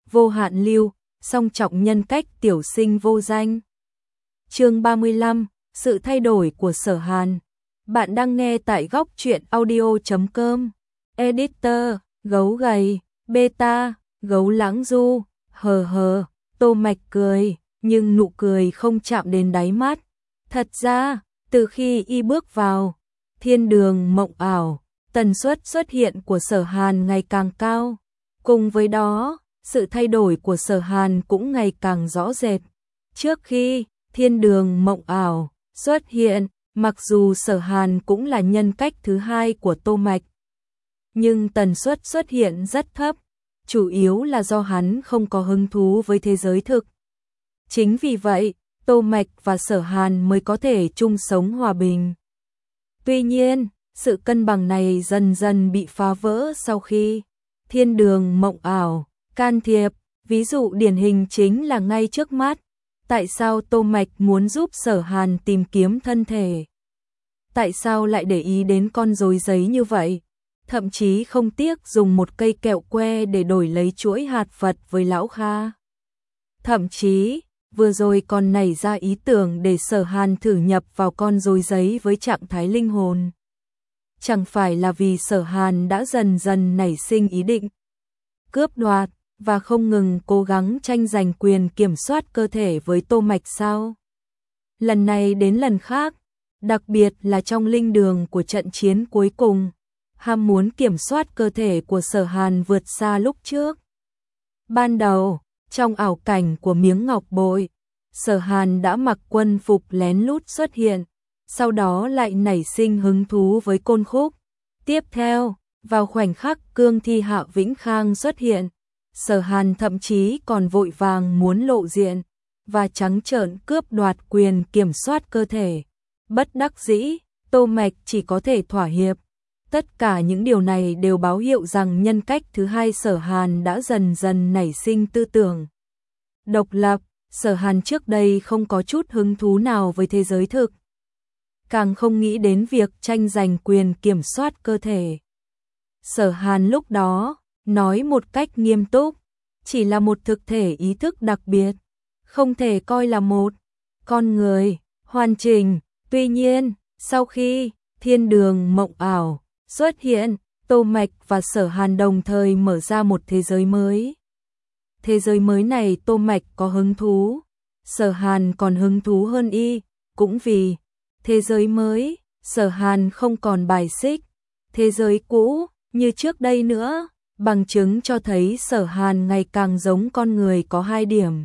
vô hạn lưu, song trọng nhân cách tiểu sinh vô danh. Chương 35, sự thay đổi của Sở Hàn. Bạn đang nghe tại góc truyện audio.com. Editor, gấu gầy, beta, gấu lãng du, hờ, Tô Mạch cười, nhưng nụ cười không chạm đến đáy mắt. Thật ra, từ khi y bước vào thiên đường mộng ảo, tần suất xuất hiện của Sở Hàn ngày càng cao. Cùng với đó, sự thay đổi của Sở Hàn cũng ngày càng rõ rệt. Trước khi thiên đường mộng ảo xuất hiện, mặc dù Sở Hàn cũng là nhân cách thứ hai của Tô Mạch, nhưng tần suất xuất hiện rất thấp, chủ yếu là do hắn không có hứng thú với thế giới thực. Chính vì vậy, Tô Mạch và Sở Hàn mới có thể chung sống hòa bình. Tuy nhiên, sự cân bằng này dần dần bị phá vỡ sau khi thiên đường mộng ảo can thiệp, ví dụ điển hình chính là ngay trước mắt. Tại sao Tô Mạch muốn giúp Sở Hàn tìm kiếm thân thể? Tại sao lại để ý đến con rối giấy như vậy? Thậm chí không tiếc dùng một cây kẹo que để đổi lấy chuỗi hạt Phật với Lão Kha. Thậm chí, vừa rồi còn nảy ra ý tưởng để Sở Hàn thử nhập vào con rối giấy với trạng thái linh hồn. Chẳng phải là vì Sở Hàn đã dần dần nảy sinh ý định cướp đoạt và không ngừng cố gắng tranh giành quyền kiểm soát cơ thể với Tô Mạch sao? Lần này đến lần khác, đặc biệt là trong linh đường của trận chiến cuối cùng, ham muốn kiểm soát cơ thể của Sở Hàn vượt xa lúc trước. Ban đầu, trong ảo cảnh của miếng ngọc bội, Sở Hàn đã mặc quân phục lén lút xuất hiện, sau đó lại nảy sinh hứng thú với côn khúc. Tiếp theo, vào khoảnh khắc cương thi Hạ Vĩnh Khang xuất hiện, Sở Hàn thậm chí còn vội vàng muốn lộ diện và trắng trợn cướp đoạt quyền kiểm soát cơ thể. Bất đắc dĩ, Tô Mạch chỉ có thể thỏa hiệp. Tất cả những điều này đều báo hiệu rằng nhân cách thứ hai Sở Hàn đã dần dần nảy sinh tư tưởng độc lập. Sở Hàn trước đây không có chút hứng thú nào với thế giới thực, càng không nghĩ đến việc tranh giành quyền kiểm soát cơ thể. Sở Hàn lúc đó nói một cách nghiêm túc, chỉ là một thực thể ý thức đặc biệt, không thể coi là một con người hoàn chỉnh. Tuy nhiên, sau khi thiên đường mộng ảo xuất hiện, Tô Mạch và Sở Hàn đồng thời mở ra một thế giới mới. Thế giới mới này Tô Mạch có hứng thú, Sở Hàn còn hứng thú hơn y, cũng vì thế giới mới, Sở Hàn không còn bài xích thế giới cũ như trước đây nữa, bằng chứng cho thấy Sở Hàn ngày càng giống con người có hai điểm.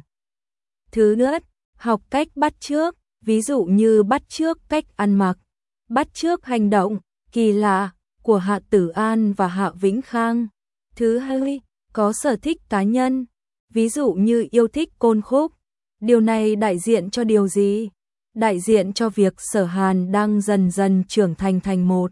Thứ nhất, học cách bắt chước, ví dụ như bắt chước cách ăn mặc, bắt chước hành động kỳ lạ của Hạ Tử An và Hạ Vĩnh Khang. Thứ hai, có sở thích cá nhân, ví dụ như yêu thích côn khúc. Điều này đại diện cho điều gì? Đại diện cho việc Sở Hàn đang dần dần trưởng thành một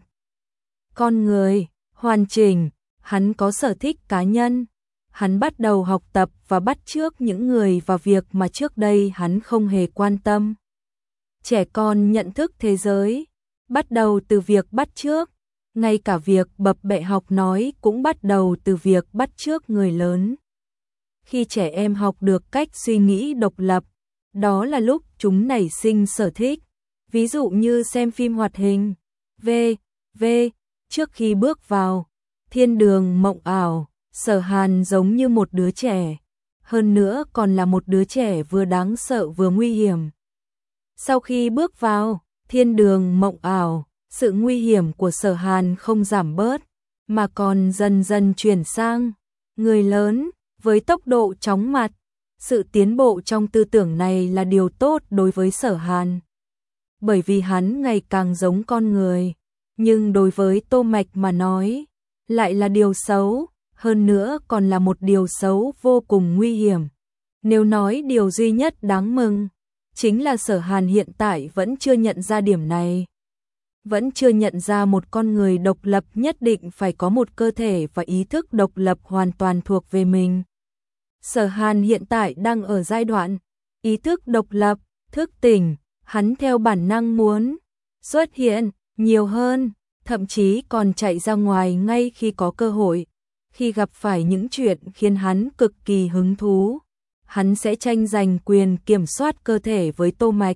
con người hoàn chỉnh. Hắn có sở thích cá nhân, hắn bắt đầu học tập và bắt chước những người và việc mà trước đây hắn không hề quan tâm. Trẻ con nhận thức thế giới bắt đầu từ việc bắt chước, ngay cả việc bập bẹ học nói cũng bắt đầu từ việc bắt chước người lớn. Khi trẻ em học được cách suy nghĩ độc lập, đó là lúc chúng nảy sinh sở thích, ví dụ như xem phim hoạt hình, v.v. Trước khi bước vào thiên đường mộng ảo, Sở Hàn giống như một đứa trẻ, hơn nữa còn là một đứa trẻ vừa đáng sợ vừa nguy hiểm. Sau khi bước vào thiên đường mộng ảo, sự nguy hiểm của Sở Hàn không giảm bớt, mà còn dần dần chuyển sang người lớn với tốc độ chóng mặt. Sự tiến bộ trong tư tưởng này là điều tốt đối với Sở Hàn, bởi vì hắn ngày càng giống con người, nhưng đối với Tô Mạch mà nói, lại là điều xấu, hơn nữa còn là một điều xấu vô cùng nguy hiểm. Nếu nói điều duy nhất đáng mừng, chính là Sở Hàn hiện tại vẫn chưa nhận ra điểm này. Vẫn chưa nhận ra một con người độc lập nhất định phải có một cơ thể và ý thức độc lập hoàn toàn thuộc về mình. Sở Hàn hiện tại đang ở giai đoạn ý thức độc lập, thức tỉnh, hắn theo bản năng muốn xuất hiện nhiều hơn, thậm chí còn chạy ra ngoài ngay khi có cơ hội. khi gặp phải những chuyện khiến hắn cực kỳ hứng thú, hắn sẽ tranh giành quyền kiểm soát cơ thể với Tô Mạch.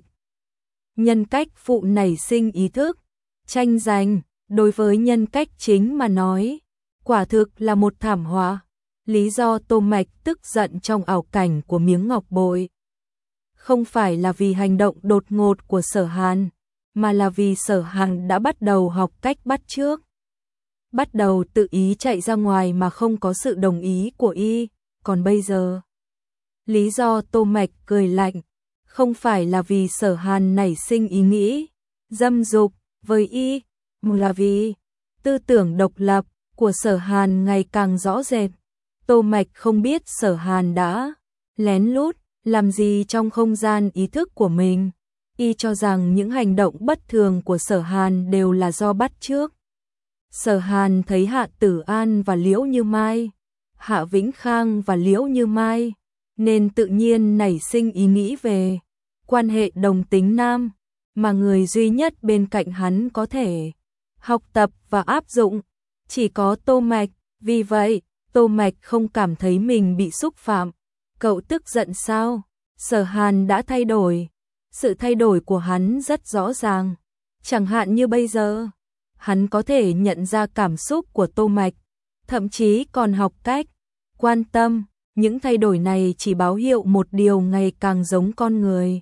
Nhân cách phụ nảy sinh ý thức, tranh giành, đối với nhân cách chính mà nói, quả thực là một thảm họa. Lý do Tô Mạch tức giận trong ảo cảnh của miếng ngọc bội không phải là vì hành động đột ngột của Sở Hàn, mà là vì Sở Hàn đã bắt đầu học cách bắt chước. Bắt đầu tự ý chạy ra ngoài mà không có sự đồng ý của y, còn bây giờ. Lý do Tô Mạch cười lạnh, không phải là vì Sở Hàn nảy sinh ý nghĩ dâm dục với y, mà là vì tư tưởng độc lập của Sở Hàn ngày càng rõ rệt. Tô Mạch không biết Sở Hàn đã lén lút làm gì trong không gian ý thức của mình. Y cho rằng những hành động bất thường của Sở Hàn đều là do bắt chước. Sở Hàn thấy Hạ Tử An và Liễu Như Mai, Hạ Vĩnh Khang và Liễu Như Mai, nên tự nhiên nảy sinh ý nghĩ về quan hệ đồng tính nam, mà người duy nhất bên cạnh hắn có thể học tập và áp dụng chỉ có Tô Mạch. Vì vậy, Tô Mạch không cảm thấy mình bị xúc phạm. Cậu tức giận sao? Sở Hàn đã thay đổi. Sự thay đổi của hắn rất rõ ràng. Chẳng hạn như bây giờ, hắn có thể nhận ra cảm xúc của Tô Mạch, thậm chí còn học cách quan tâm. Những thay đổi này chỉ báo hiệu một điều ngày càng giống con người.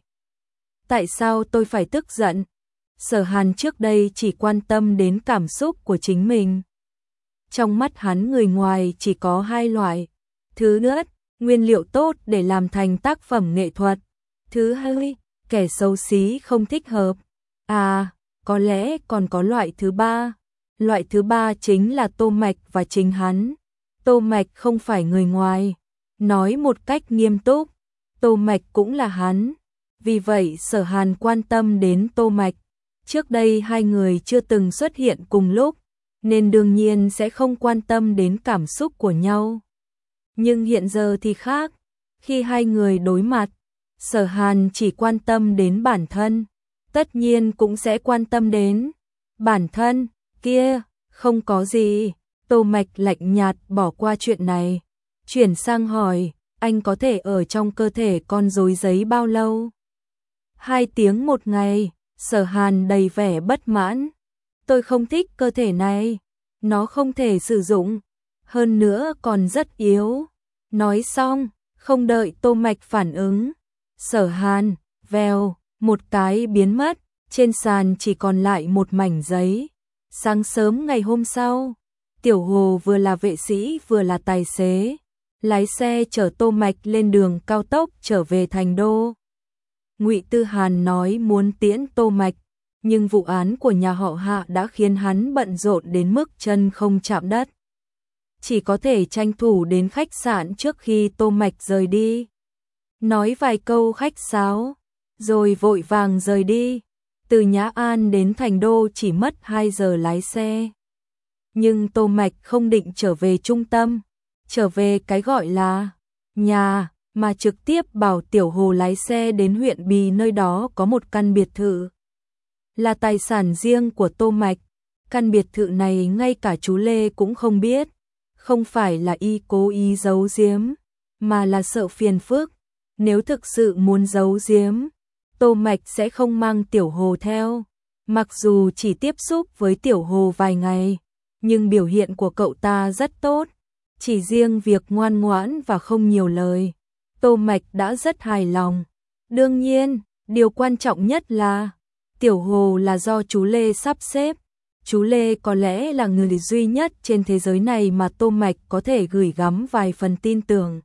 Tại sao tôi phải tức giận? Sở Hàn trước đây chỉ quan tâm đến cảm xúc của chính mình. Trong mắt hắn người ngoài chỉ có hai loại. Thứ nhất, nguyên liệu tốt để làm thành tác phẩm nghệ thuật. Thứ hai, kẻ xấu xí không thích hợp. À, có lẽ còn có loại thứ ba. Loại thứ ba chính là Tô Mạch và chính hắn. Tô Mạch không phải người ngoài. Nói một cách nghiêm túc, Tô Mạch cũng là hắn. Vì vậy Sở Hàn quan tâm đến Tô Mạch. Trước đây hai người chưa từng xuất hiện cùng lúc, nên đương nhiên sẽ không quan tâm đến cảm xúc của nhau. Nhưng hiện giờ thì khác, khi hai người đối mặt, Sở Hàn chỉ quan tâm đến bản thân, tất nhiên cũng sẽ quan tâm đến bản thân, kia, không có gì. Tô Mạch lạnh nhạt bỏ qua chuyện này, chuyển sang hỏi, anh có thể ở trong cơ thể con rối giấy bao lâu? 2 tiếng một ngày. Sở Hàn đầy vẻ bất mãn. Tôi không thích cơ thể này, nó không thể sử dụng, hơn nữa còn rất yếu. Nói xong, không đợi Tô Mạch phản ứng, Sở Hàn, vèo, một cái biến mất, trên sàn chỉ còn lại một mảnh giấy. Sáng sớm ngày hôm sau, Tiểu Hồ vừa là vệ sĩ vừa là tài xế, lái xe chở Tô Mạch lên đường cao tốc trở về Thành Đô. Ngụy Tư Hàn nói muốn tiễn Tô Mạch, nhưng vụ án của nhà họ Hạ đã khiến hắn bận rộn đến mức chân không chạm đất. Chỉ có thể tranh thủ đến khách sạn trước khi Tô Mạch rời đi. Nói vài câu khách sáo, rồi vội vàng rời đi. Từ Nhã An đến Thành Đô chỉ mất 2 giờ lái xe. Nhưng Tô Mạch không định trở về trung tâm, trở về cái gọi là nhà, mà trực tiếp bảo Tiểu Hồ lái xe đến huyện Bì, nơi đó có một căn biệt thự. Là tài sản riêng của Tô Mạch. Căn biệt thự này ngay cả chú Lê cũng không biết. Không phải là y cố ý giấu giếm, mà là sợ phiền phức. Nếu thực sự muốn giấu giếm, Tô Mạch sẽ không mang Tiểu Hồ theo. Mặc dù chỉ tiếp xúc với Tiểu Hồ vài ngày, nhưng biểu hiện của cậu ta rất tốt. Chỉ riêng việc ngoan ngoãn và không nhiều lời, Tô Mạch đã rất hài lòng. Đương nhiên, điều quan trọng nhất là Tiểu Hồ là do chú Lê sắp xếp. Chú Lê có lẽ là người duy nhất trên thế giới này mà Tô Mạch có thể gửi gắm vài phần tin tưởng.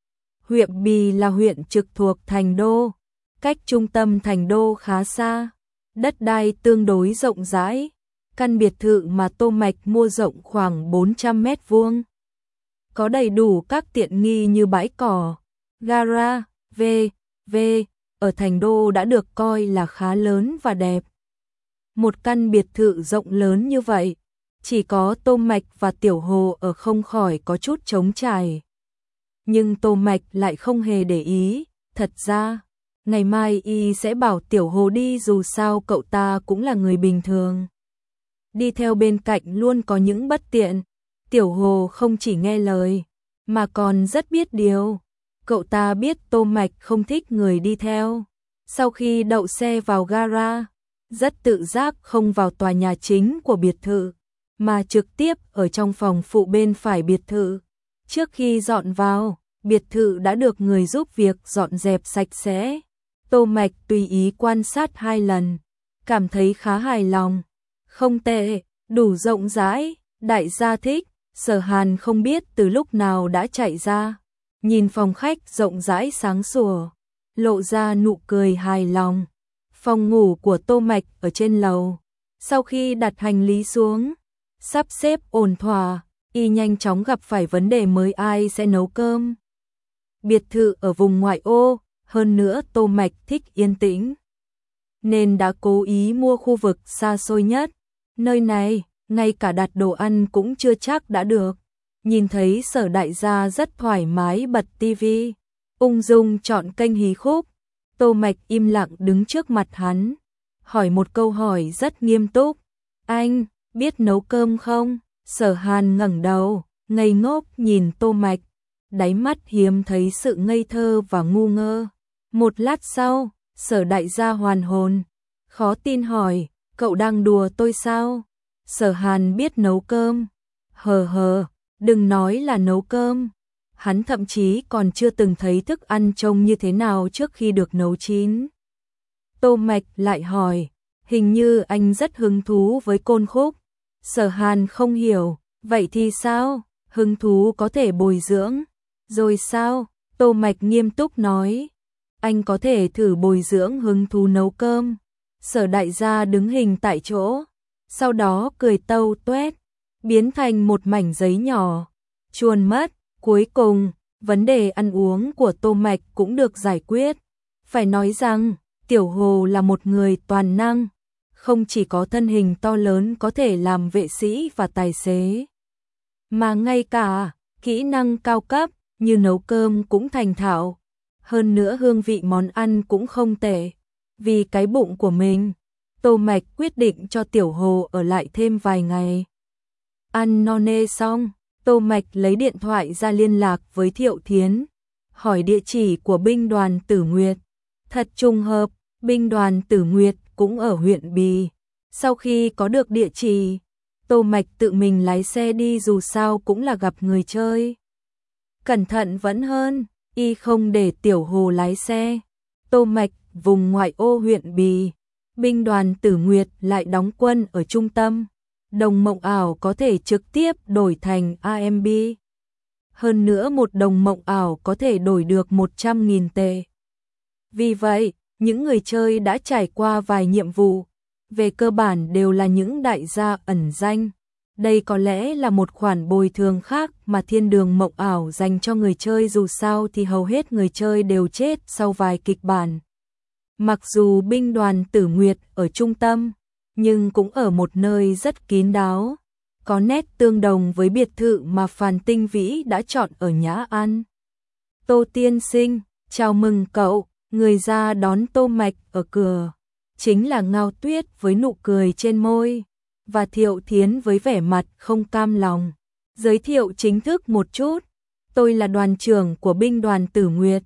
Huyện Bì là huyện trực thuộc Thành Đô, cách trung tâm Thành Đô khá xa, đất đai tương đối rộng rãi. Căn biệt thự mà Tô Mạch mua rộng khoảng 400 mét vuông. Có đầy đủ các tiện nghi như bãi cỏ, gara, v.v. ở Thành Đô đã được coi là khá lớn và đẹp. Một căn biệt thự rộng lớn như vậy, chỉ có Tô Mạch và Tiểu Hồ ở không khỏi có chút trống trải. Nhưng Tô Mạch lại không hề để ý, thật ra, ngày mai y sẽ bảo Tiểu Hồ đi, dù sao cậu ta cũng là người bình thường. Đi theo bên cạnh luôn có những bất tiện, Tiểu Hồ không chỉ nghe lời, mà còn rất biết điều. Cậu ta biết Tô Mạch không thích người đi theo. Sau khi đậu xe vào gara, rất tự giác không vào tòa nhà chính của biệt thự, mà trực tiếp ở trong phòng phụ bên phải biệt thự. Trước khi dọn vào, biệt thự đã được người giúp việc dọn dẹp sạch sẽ. Tô Mạch tùy ý quan sát 2 lần, cảm thấy khá hài lòng. Không tệ, đủ rộng rãi, đại gia thích. Sở Hàn không biết từ lúc nào đã chạy ra, nhìn phòng khách rộng rãi sáng sủa, lộ ra nụ cười hài lòng. Phòng ngủ của Tô Mạch ở trên lầu. Sau khi đặt hành lý xuống, sắp xếp ổn thỏa, y nhanh chóng gặp phải vấn đề mới, ai sẽ nấu cơm. Biệt thự ở vùng ngoại ô, hơn nữa Tô Mạch thích yên tĩnh, nên đã cố ý mua khu vực xa xôi nhất. Nơi này, ngay cả đặt đồ ăn cũng chưa chắc đã được. Nhìn thấy Sở đại gia rất thoải mái bật tivi, ung dung chọn kênh hí khúc. Tô Mạch im lặng đứng trước mặt hắn, hỏi một câu hỏi rất nghiêm túc. Anh, biết nấu cơm không? Sở Hàn ngẩng đầu, ngây ngốc nhìn Tô Mạch, đáy mắt hiếm thấy sự ngây thơ và ngu ngơ. Một lát sau, Sở đại gia hoàn hồn, khó tin hỏi, cậu đang đùa tôi sao? Sở Hàn biết nấu cơm. Hờ, đừng nói là nấu cơm. Hắn thậm chí còn chưa từng thấy thức ăn trông như thế nào trước khi được nấu chín. Tô Mạch lại hỏi, hình như anh rất hứng thú với côn khúc. Sở Hàn không hiểu, vậy thì sao? Hứng thú có thể bồi dưỡng. Rồi sao? Tô Mạch nghiêm túc nói, anh có thể thử bồi dưỡng hứng thú nấu cơm. Sở đại gia đứng hình tại chỗ, sau đó cười tâu tuét, biến thành một mảnh giấy nhỏ, chuồn mất. Cuối cùng, vấn đề ăn uống của Tô Mạch cũng được giải quyết. Phải nói rằng, Tiểu Hồ là một người toàn năng, không chỉ có thân hình to lớn có thể làm vệ sĩ và tài xế, mà ngay cả kỹ năng cao cấp như nấu cơm cũng thành thạo. Hơn nữa hương vị món ăn cũng không tệ. Vì cái bụng của mình, Tô Mạch quyết định cho Tiểu Hồ ở lại thêm vài ngày. Ăn no nê xong, Tô Mạch lấy điện thoại ra liên lạc với Thiệu Thiến, hỏi địa chỉ của binh đoàn Tử Nguyệt. Thật trùng hợp, binh đoàn Tử Nguyệt cũng ở huyện Bì. Sau khi có được địa chỉ, Tô Mạch tự mình lái xe đi, dù sao cũng là gặp người chơi. Cẩn thận vẫn hơn, y không để Tiểu Hồ lái xe. Tô Mạch, vùng ngoại ô huyện Bì, binh đoàn Tử Nguyệt lại đóng quân ở trung tâm. Đồng mộng ảo có thể trực tiếp đổi thành AMB. Hơn nữa một đồng mộng ảo có thể đổi được 100.000 tệ. Vì vậy, những người chơi đã trải qua vài nhiệm vụ, về cơ bản đều là những đại gia ẩn danh. Đây có lẽ là một khoản bồi thường khác mà thiên đường mộng ảo dành cho người chơi, dù sao thì hầu hết người chơi đều chết sau vài kịch bản. Mặc dù binh đoàn Tử Nguyệt ở trung tâm, nhưng cũng ở một nơi rất kín đáo, có nét tương đồng với biệt thự mà Phàn Tinh Vĩ đã chọn ở Nhã An. Tô tiên sinh, chào mừng cậu. Người ra đón Tô Mạch ở cửa chính là Ngao Tuyết với nụ cười trên môi, và Thiệu Thiến với vẻ mặt không cam lòng. Giới thiệu chính thức một chút, tôi là đoàn trưởng của binh đoàn Tử Nguyệt.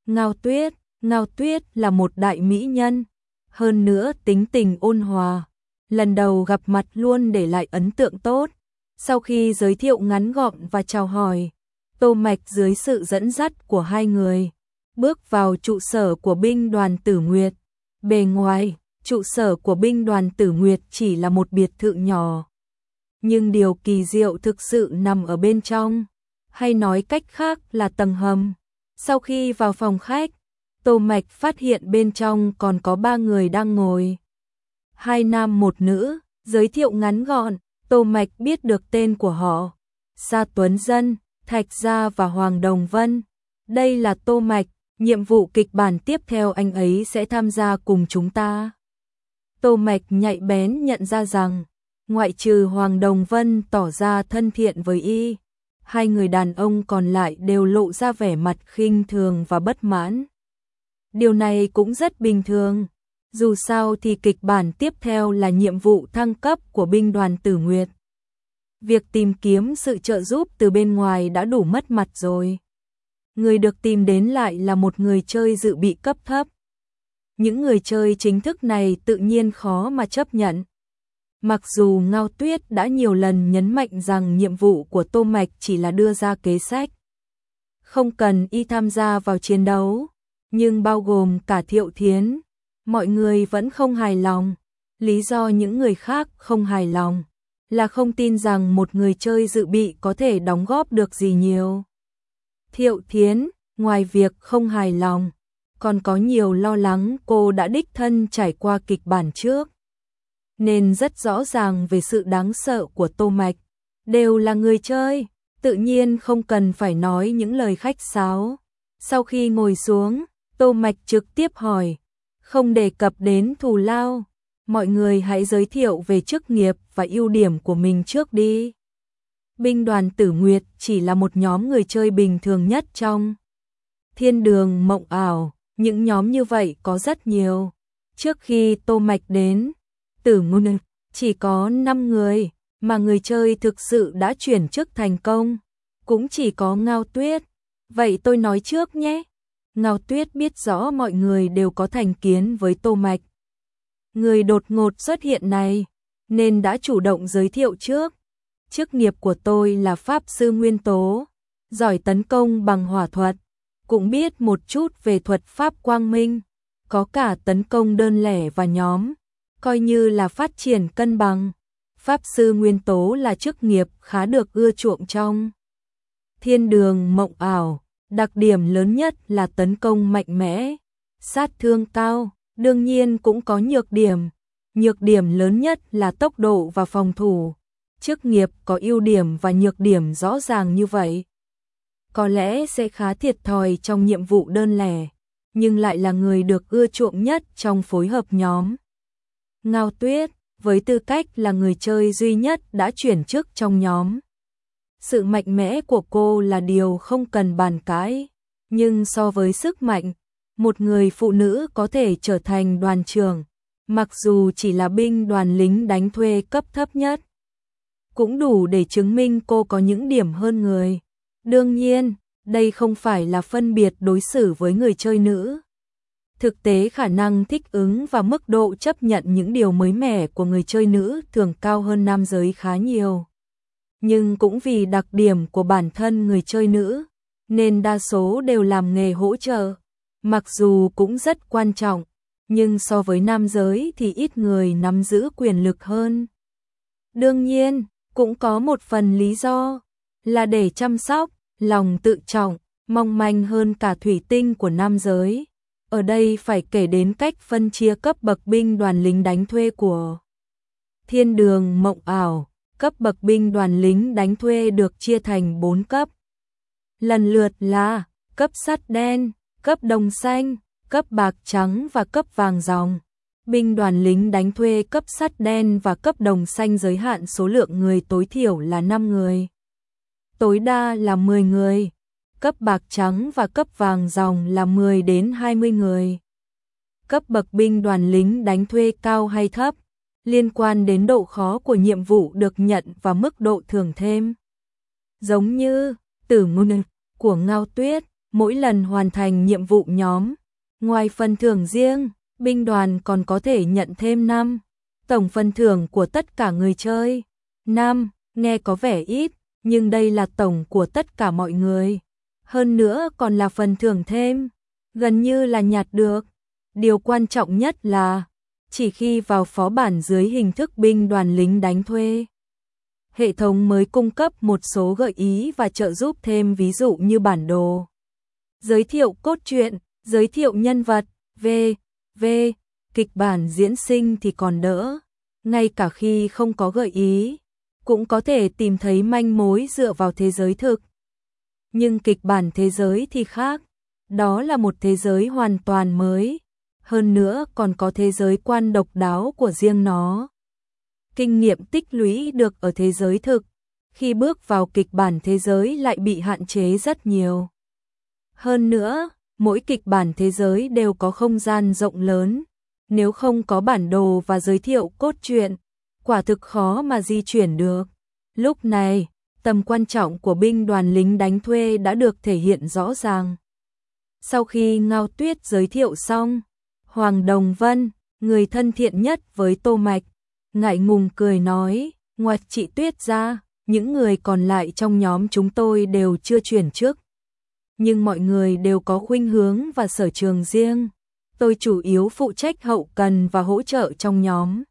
Ngao Tuyết là một đại mỹ nhân, hơn nữa tính tình ôn hòa. Lần đầu gặp mặt luôn để lại ấn tượng tốt. Sau khi giới thiệu ngắn gọn và chào hỏi, Tô Mạch dưới sự dẫn dắt của hai người bước vào trụ sở của binh đoàn Tử Nguyệt. Bề ngoài, trụ sở của binh đoàn Tử Nguyệt chỉ là một biệt thự nhỏ, nhưng điều kỳ diệu thực sự nằm ở bên trong, hay nói cách khác là tầng hầm. Sau khi vào phòng khách, Tô Mạch phát hiện bên trong còn có 3 người đang ngồi. 2 nam 1 nữ, giới thiệu ngắn gọn, Tô Mạch biết được tên của họ: Sa Tuấn Dân, Thạch Gia và Hoàng Đồng Vân. Đây là Tô Mạch, nhiệm vụ kịch bản tiếp theo anh ấy sẽ tham gia cùng chúng ta. Tô Mạch nhạy bén nhận ra rằng, ngoại trừ Hoàng Đồng Vân tỏ ra thân thiện với y, 2 người đàn ông còn lại đều lộ ra vẻ mặt khinh thường và bất mãn. Điều này cũng rất bình thường. Dù sao thì kịch bản tiếp theo là nhiệm vụ thăng cấp của binh đoàn Tử Nguyệt. việc tìm kiếm sự trợ giúp từ bên ngoài đã đủ mất mặt rồi. Người được tìm đến lại là một người chơi dự bị cấp thấp. Những người chơi chính thức này tự nhiên khó mà chấp nhận. Mặc dù Ngao Tuyết đã nhiều lần nhấn mạnh rằng nhiệm vụ của Tô Mạch chỉ là đưa ra kế sách, không cần y tham gia vào chiến đấu, nhưng bao gồm cả Thiệu Thiến, mọi người vẫn không hài lòng. Lý do những người khác không hài lòng là không tin rằng một người chơi dự bị có thể đóng góp được gì nhiều. Thiệu Thiến, ngoài việc không hài lòng, còn có nhiều lo lắng. Cô đã đích thân trải qua kịch bản trước, nên rất rõ ràng về sự đáng sợ của Tô Mạch. Đều là người chơi, tự nhiên không cần phải nói những lời khách sáo. Sau khi ngồi xuống, Tô Mạch trực tiếp hỏi, không đề cập đến thù lao, mọi người hãy giới thiệu về chức nghiệp và ưu điểm của mình trước đi. Binh đoàn Tử Nguyệt chỉ là một nhóm người chơi bình thường nhất trong thiên đường mộng ảo, những nhóm như vậy có rất nhiều. Trước khi Tô Mạch đến, Tử Nguyệt chỉ có 5 người, mà người chơi thực sự đã chuyển chức thành công, cũng chỉ có Ngao Tuyết. Vậy tôi nói trước nhé. Ngao Tuyết biết rõ mọi người đều có thành kiến với Tô Mạch. Người đột ngột xuất hiện này, nên đã chủ động giới thiệu trước. Chức nghiệp của tôi là Pháp Sư Nguyên Tố, giỏi tấn công bằng hỏa thuật, cũng biết một chút về thuật pháp quang minh, có cả tấn công đơn lẻ và nhóm, coi như là phát triển cân bằng. Pháp Sư Nguyên Tố là chức nghiệp khá được ưa chuộng trong thiên đường mộng ảo, đặc điểm lớn nhất là tấn công mạnh mẽ, sát thương cao, đương nhiên cũng có nhược điểm lớn nhất là tốc độ và phòng thủ. Chức nghiệp có ưu điểm và nhược điểm rõ ràng như vậy, có lẽ sẽ khá thiệt thòi trong nhiệm vụ đơn lẻ, nhưng lại là người được ưa chuộng nhất trong phối hợp nhóm. Ngao Tuyết, với tư cách là người chơi duy nhất đã chuyển chức trong nhóm, sự mạnh mẽ của cô là điều không cần bàn cãi, nhưng so với sức mạnh, một người phụ nữ có thể trở thành đoàn trưởng, mặc dù chỉ là binh đoàn lính đánh thuê cấp thấp nhất, cũng đủ để chứng minh cô có những điểm hơn người. Đương nhiên, đây không phải là phân biệt đối xử với người chơi nữ. Thực tế khả năng thích ứng và mức độ chấp nhận những điều mới mẻ của người chơi nữ thường cao hơn nam giới khá nhiều. Nhưng cũng vì đặc điểm của bản thân người chơi nữ, nên đa số đều làm nghề hỗ trợ. Mặc dù cũng rất quan trọng, nhưng so với nam giới thì ít người nắm giữ quyền lực hơn. Đương nhiên, cũng có một phần lý do là để chăm sóc, lòng tự trọng, mong manh hơn cả thủy tinh của nam giới. Ở đây phải kể đến cách phân chia cấp bậc binh đoàn lính đánh thuê của thiên đường mộng ảo. Cấp bậc binh đoàn lính đánh thuê được chia thành 4 cấp. Lần lượt là cấp sắt đen, cấp đồng xanh, cấp bạc trắng và cấp vàng ròng. Binh đoàn lính đánh thuê cấp sắt đen và cấp đồng xanh giới hạn số lượng người tối thiểu là 5 người. Tối đa là 10 người. Cấp bạc trắng và cấp vàng ròng là 10 đến 20 người. Cấp bậc binh đoàn lính đánh thuê cao hay thấp liên quan đến độ khó của nhiệm vụ được nhận và mức độ thưởng thêm. Giống như Tử Nguyệt của Ngao Tuyết, mỗi lần hoàn thành nhiệm vụ nhóm, ngoài phần thưởng riêng, binh đoàn còn có thể nhận thêm 5. Tổng phần thưởng của tất cả người chơi. 5, nghe có vẻ ít, nhưng đây là tổng của tất cả mọi người. Hơn nữa còn là phần thưởng thêm, gần như là nhặt được. Điều quan trọng nhất là chỉ khi vào phó bản dưới hình thức binh đoàn lính đánh thuê, hệ thống mới cung cấp một số gợi ý và trợ giúp thêm, ví dụ như bản đồ, giới thiệu cốt truyện, giới thiệu nhân vật, v.v. Kịch bản diễn sinh thì còn đỡ, ngay cả khi không có gợi ý, cũng có thể tìm thấy manh mối dựa vào thế giới thực. Nhưng kịch bản thế giới thì khác, đó là một thế giới hoàn toàn mới. Hơn nữa còn có thế giới quan độc đáo của riêng nó. Kinh nghiệm tích lũy được ở thế giới thực, khi bước vào kịch bản thế giới lại bị hạn chế rất nhiều. Hơn nữa, mỗi kịch bản thế giới đều có không gian rộng lớn, nếu không có bản đồ và giới thiệu cốt truyện, quả thực khó mà di chuyển được. Lúc này, tầm quan trọng của binh đoàn lính đánh thuê đã được thể hiện rõ ràng. Sau khi Ngao Tuyết giới thiệu xong, Hoàng Đồng Vân, người thân thiện nhất với Tô Mạch, ngại ngùng cười nói, ngoại chị Tuyết ra, những người còn lại trong nhóm chúng tôi đều chưa chuyển chức. Nhưng mọi người đều có khuynh hướng và sở trường riêng. Tôi chủ yếu phụ trách hậu cần và hỗ trợ trong nhóm.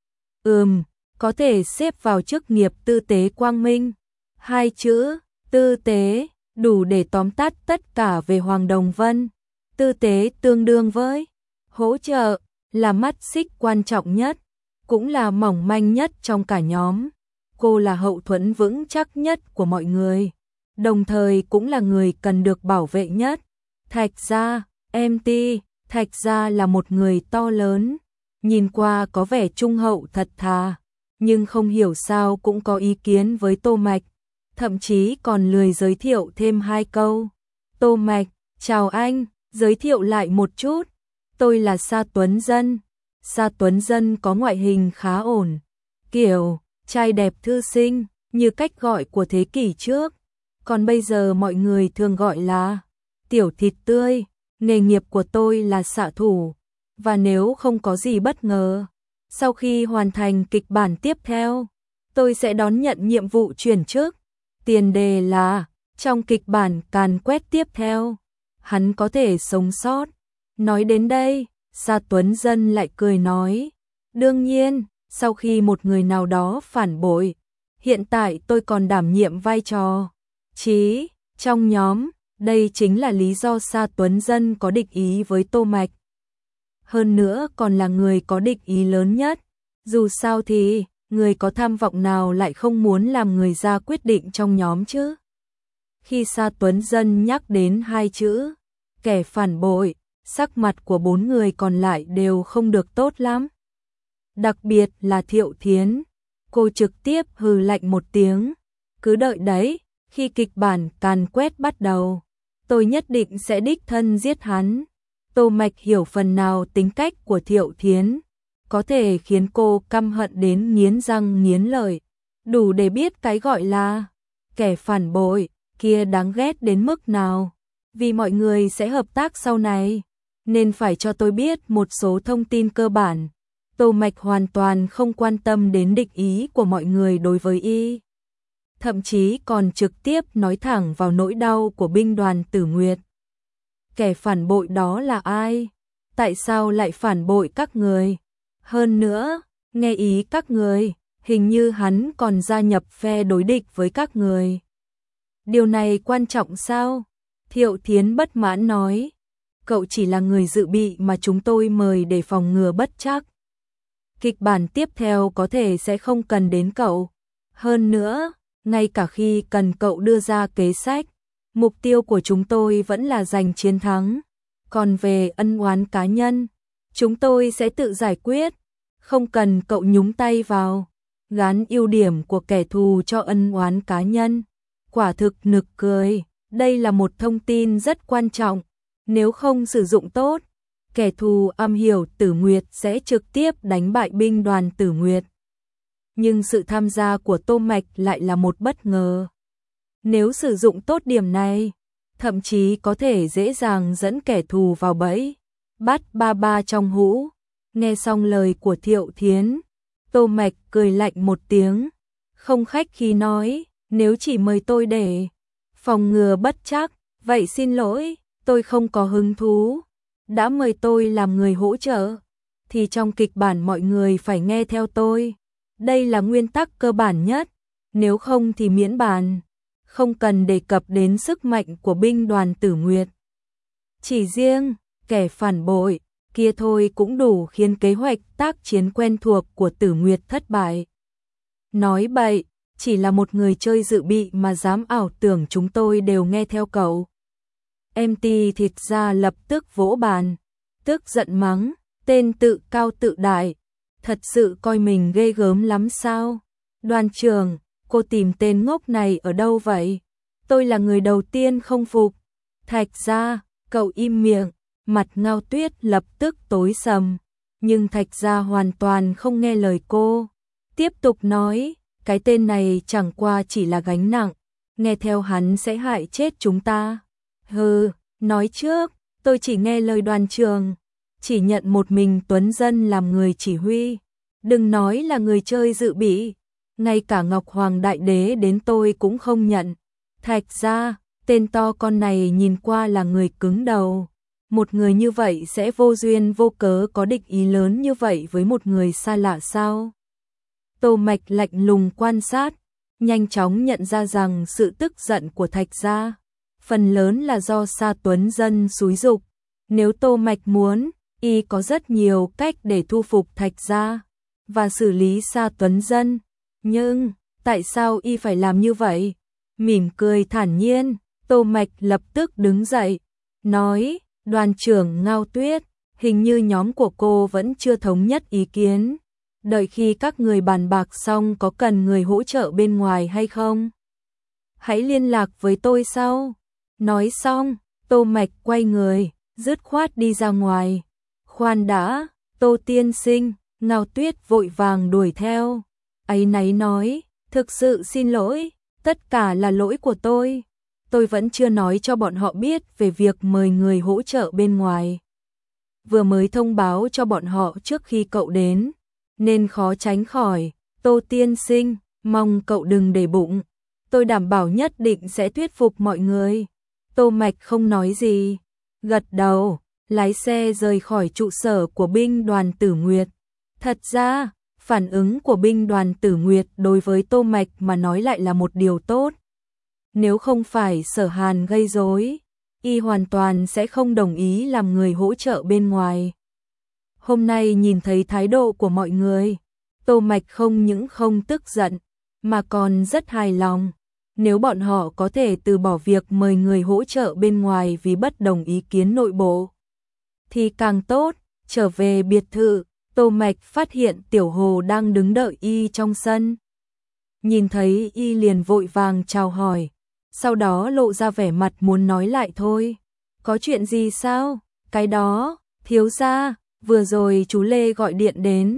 Có thể xếp vào chức nghiệp tư tế quang minh. Hai chữ, tư tế, đủ để tóm tắt tất cả về Hoàng Đồng Vân. Tư tế tương đương với hỗ trợ, là mắt xích quan trọng nhất, cũng là mỏng manh nhất trong cả nhóm. Cô là hậu thuẫn vững chắc nhất của mọi người, đồng thời cũng là người cần được bảo vệ nhất. Thạch Gia, MT, Thạch Gia là một người to lớn, nhìn qua có vẻ trung hậu thật thà, nhưng không hiểu sao cũng có ý kiến với Tô Mạch, thậm chí còn lười giới thiệu thêm 2 câu. Tô Mạch, chào anh, giới thiệu lại một chút. Tôi là Sa Tuấn Dân. Sa Tuấn Dân có ngoại hình khá ổn, kiểu trai đẹp thư sinh, như cách gọi của thế kỷ trước. Còn bây giờ mọi người thường gọi là tiểu thịt tươi. Nghề nghiệp của tôi là xạ thủ. Và nếu không có gì bất ngờ, sau khi hoàn thành kịch bản tiếp theo, tôi sẽ đón nhận nhiệm vụ chuyển chức. Tiền đề là, trong kịch bản càn quét tiếp theo, hắn có thể sống sót. Nói đến đây, Sa Tuấn Dân lại cười nói, đương nhiên, sau khi một người nào đó phản bội, hiện tại tôi còn đảm nhiệm vai trò trí trong nhóm. Đây chính là lý do Sa Tuấn Dân có địch ý với Tô Mạch. Hơn nữa còn là người có địch ý lớn nhất. Dù sao thì, người có tham vọng nào lại không muốn làm người ra quyết định trong nhóm chứ? Khi Sa Tuấn Dân nhắc đến 2 chữ, kẻ phản bội, sắc mặt của 4 người còn lại đều không được tốt lắm. Đặc biệt là Thiệu Thiến, cô trực tiếp hừ lạnh một tiếng, cứ đợi đấy, khi kịch bản càn quét bắt đầu, tôi nhất định sẽ đích thân giết hắn. Tô Mạch hiểu phần nào tính cách của Thiệu Thiến, có thể khiến cô căm hận đến nghiến răng nghiến lợi, đủ để biết cái gọi là kẻ phản bội kia đáng ghét đến mức nào. Vì mọi người sẽ hợp tác sau này, nên phải cho tôi biết một số thông tin cơ bản. Tô Mạch hoàn toàn không quan tâm đến địch ý của mọi người đối với y. Thậm chí còn trực tiếp nói thẳng vào nỗi đau của binh đoàn Tử Nguyệt. Kẻ phản bội đó là ai? Tại sao lại phản bội các người? Hơn nữa, nghe ý các người, hình như hắn còn gia nhập phe đối địch với các người. Điều này quan trọng sao? Thiệu Thiến bất mãn nói, cậu chỉ là người dự bị mà chúng tôi mời để phòng ngừa bất trắc. Kịch bản tiếp theo có thể sẽ không cần đến cậu. Hơn nữa, ngay cả khi cần cậu đưa ra kế sách, mục tiêu của chúng tôi vẫn là giành chiến thắng. Còn về ân oán cá nhân, chúng tôi sẽ tự giải quyết, không cần cậu nhúng tay vào. Gán ưu điểm của kẻ thù cho ân oán cá nhân, quả thực nực cười. Đây là một thông tin rất quan trọng, nếu không sử dụng tốt, kẻ thù am hiểu Tử Nguyệt sẽ trực tiếp đánh bại binh đoàn Tử Nguyệt. Nhưng sự tham gia của Tô Mạch lại là một bất ngờ. Nếu sử dụng tốt điểm này, thậm chí có thể dễ dàng dẫn kẻ thù vào bẫy. Bắt ba ba trong hũ. Nghe xong lời của Thiệu Thiến, Tô Mạch cười lạnh một tiếng, không khách khí nói, nếu chỉ mời tôi để phòng ngừa bất trắc, vậy xin lỗi, tôi không có hứng thú. Đã mời tôi làm người hỗ trợ, thì trong kịch bản mọi người phải nghe theo tôi. Đây là nguyên tắc cơ bản nhất, nếu không thì miễn bàn. Không cần đề cập đến sức mạnh của binh đoàn Tử Nguyệt. Chỉ riêng, kẻ phản bội, kia thôi cũng đủ khiến kế hoạch tác chiến quen thuộc của Tử Nguyệt thất bại. Nói bậy, chỉ là một người chơi dự bị mà dám ảo tưởng chúng tôi đều nghe theo cậu. MT Thịt Ra lập tức vỗ bàn, tức giận mắng, tên tự cao tự đại, thật sự coi mình ghê gớm lắm sao? Đoàn trưởng, cô tìm tên ngốc này ở đâu vậy? Tôi là người đầu tiên không phục. Thạch Gia, cậu im miệng. Mặt Ngao Tuyết lập tức tối sầm, nhưng Thạch Gia hoàn toàn không nghe lời cô. Tiếp tục nói, cái tên này chẳng qua chỉ là gánh nặng, nghe theo hắn sẽ hại chết chúng ta. Hừ, nói trước, tôi chỉ nghe lời đoàn trường, chỉ nhận một mình Tuấn Dân làm người chỉ huy, đừng nói là người chơi dự bị, ngay cả Ngọc Hoàng Đại Đế đến tôi cũng không nhận. Thạch gia, tên to con này nhìn qua là người cứng đầu, một người như vậy sẽ vô duyên vô cớ có địch ý lớn như vậy với một người xa lạ sao? Tô Mạch lạnh lùng quan sát, nhanh chóng nhận ra rằng sự tức giận của Thạch gia phần lớn là do Sa Tuấn Dân xúi giục. Nếu Tô Mạch muốn, y có rất nhiều cách để thu phục Thạch gia và xử lý Sa Tuấn Dân, nhưng tại sao y phải làm như vậy? Mỉm cười thản nhiên, Tô Mạch lập tức đứng dậy, nói: "Đoàn trưởng Ngao Tuyết, hình như nhóm của cô vẫn chưa thống nhất ý kiến. Đợi khi các người bàn bạc xong có cần người hỗ trợ bên ngoài hay không? Hãy liên lạc với tôi sau." Nói xong, Tô Mạch quay người, dứt khoát đi ra ngoài. "Khoan đã, Tô tiên sinh." Ngao Tuyết vội vàng đuổi theo, áy náy nói: "Thực sự xin lỗi, tất cả là lỗi của tôi. Tôi vẫn chưa nói cho bọn họ biết về việc mời người hỗ trợ bên ngoài. Vừa mới thông báo cho bọn họ trước khi cậu đến, nên khó tránh khỏi. Tô tiên sinh, mong cậu đừng để bụng. Tôi đảm bảo nhất định sẽ thuyết phục mọi người." Tô Mạch không nói gì, gật đầu, lái xe rời khỏi trụ sở của binh đoàn Tử Nguyệt. Thật ra, phản ứng của binh đoàn Tử Nguyệt đối với Tô Mạch mà nói lại là một điều tốt. Nếu không phải Sở Hàn gây rối, y hoàn toàn sẽ không đồng ý làm người hỗ trợ bên ngoài. Hôm nay nhìn thấy thái độ của mọi người, Tô Mạch không những không tức giận, mà còn rất hài lòng. Nếu bọn họ có thể từ bỏ việc mời người hỗ trợ bên ngoài vì bất đồng ý kiến nội bộ, thì càng tốt. Trở về biệt thự, Tô Mạch phát hiện Tiểu Hồ đang đứng đợi y trong sân. Nhìn thấy y liền vội vàng chào hỏi, sau đó lộ ra vẻ mặt muốn nói lại thôi. "Có chuyện gì sao?" "Cái đó, thiếu gia, vừa rồi chú Lê gọi điện đến.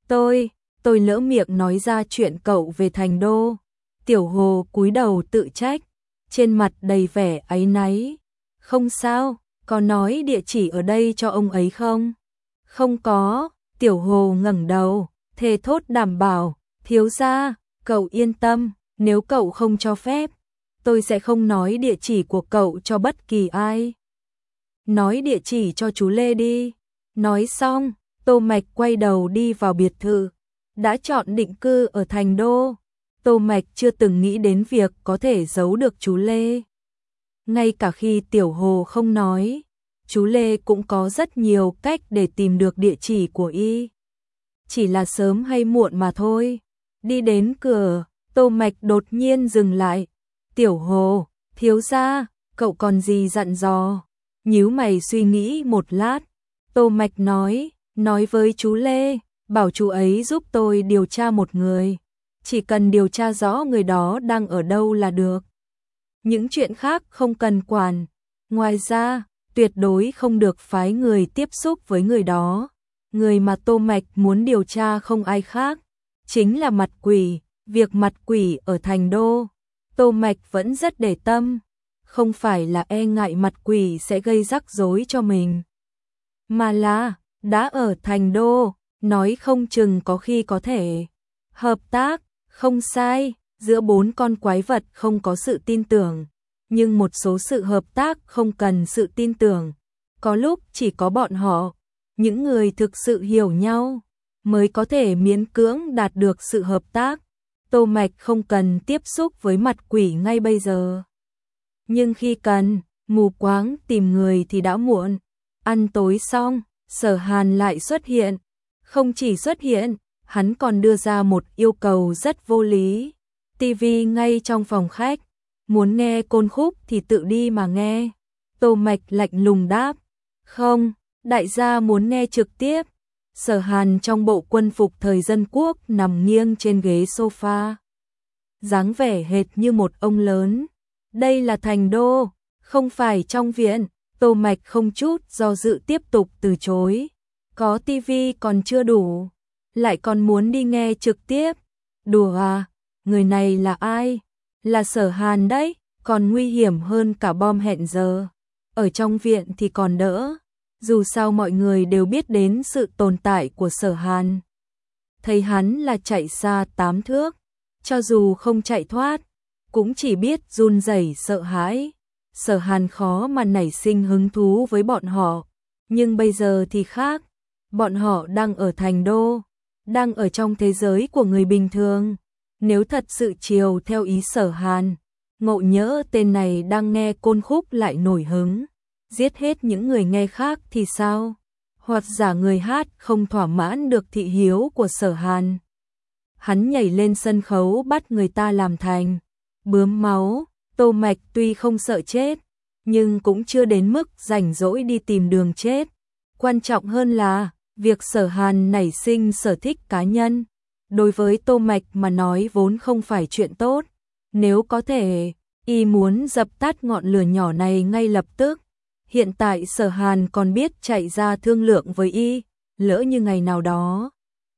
Tôi lỡ miệng nói ra chuyện cậu về Thành Đô." Tiểu Hồ cúi đầu tự trách, trên mặt đầy vẻ áy náy. "Không sao, có nói địa chỉ ở đây cho ông ấy không?" "Không có." Tiểu Hồ ngẩng đầu, thề thốt đảm bảo: "Thiếu gia, cậu yên tâm, nếu cậu không cho phép, tôi sẽ không nói địa chỉ của cậu cho bất kỳ ai." "Nói địa chỉ cho chú Lê đi." Nói xong, Tô Mạch quay đầu đi vào biệt thự. Đã chọn định cư ở Thành Đô, Tô Mạch chưa từng nghĩ đến việc có thể giấu được chú Lê. Ngay cả khi Tiểu Hồ không nói, chú Lê cũng có rất nhiều cách để tìm được địa chỉ của y. Chỉ là sớm hay muộn mà thôi. Đi đến cửa, Tô Mạch đột nhiên dừng lại. "Tiểu Hồ, thiếu gia, cậu còn gì dặn dò?" Nhíu mày suy nghĩ một lát, Tô Mạch nói với chú Lê, bảo chú ấy giúp tôi điều tra một người. Chỉ cần điều tra rõ người đó đang ở đâu là được. Những chuyện khác không cần quản. Ngoài ra, tuyệt đối không được phái người tiếp xúc với người đó. Người mà Tô Mạch muốn điều tra không ai khác, chính là Mặt Quỷ. Việc Mặt Quỷ ở Thành Đô, Tô Mạch vẫn rất để tâm. Không phải là e ngại Mặt Quỷ sẽ gây rắc rối cho mình, mà là đã ở Thành Đô, nói không chừng có khi có thể hợp tác. Không sai, giữa 4 con quái vật không có sự tin tưởng, nhưng một số sự hợp tác không cần sự tin tưởng. Có lúc chỉ có bọn họ, những người thực sự hiểu nhau, mới có thể miễn cưỡng đạt được sự hợp tác. Tô Mạch không cần tiếp xúc với Mặt Quỷ ngay bây giờ, nhưng khi cần, mù quáng tìm người thì đã muộn. Ăn tối xong, Sở Hàn lại xuất hiện. Không chỉ xuất hiện, hắn còn đưa ra một yêu cầu rất vô lý. Tivi ngay trong phòng khách, muốn nghe côn khúc thì tự đi mà nghe. Tô Mạch lạnh lùng đáp, "Không, đại gia muốn nghe trực tiếp." Sở Hàn trong bộ quân phục thời dân quốc nằm nghiêng trên ghế sofa, dáng vẻ hệt như một ông lớn. Đây là Thành Đô, không phải trong viện. Tô Mạch không chút do dự tiếp tục từ chối. Có tivi còn chưa đủ, lại còn muốn đi nghe trực tiếp. Đùa à, người này là ai? Là Sở Hàn đấy, còn nguy hiểm hơn cả bom hẹn giờ. Ở trong viện thì còn đỡ, dù sao mọi người đều biết đến sự tồn tại của Sở Hàn. Thấy hắn là chạy xa 8 thước, cho dù không chạy thoát, cũng chỉ biết run rẩy sợ hãi. Sở Hàn khó mà nảy sinh hứng thú với bọn họ, nhưng bây giờ thì khác, bọn họ đang ở thành đô, đang ở trong thế giới của người bình thường. Nếu thật sự chiều theo ý Sở Hàn, Ngộ Nhỡ tên này đang nghe côn khúc lại nổi hứng, giết hết những người nghe khác thì sao? Hoặc giả người hát không thỏa mãn được thị hiếu của Sở Hàn. Hắn nhảy lên sân khấu bắt người ta làm thành bướm máu. Tô Mạch tuy không sợ chết, nhưng cũng chưa đến mức rảnh rỗi đi tìm đường chết. Quan trọng hơn là, việc Sở Hàn nảy sinh sở thích cá nhân, đối với Tô Mạch mà nói vốn không phải chuyện tốt. Nếu có thể, y muốn dập tắt ngọn lửa nhỏ này ngay lập tức. Hiện tại Sở Hàn còn biết chạy ra thương lượng với y, lỡ như ngày nào đó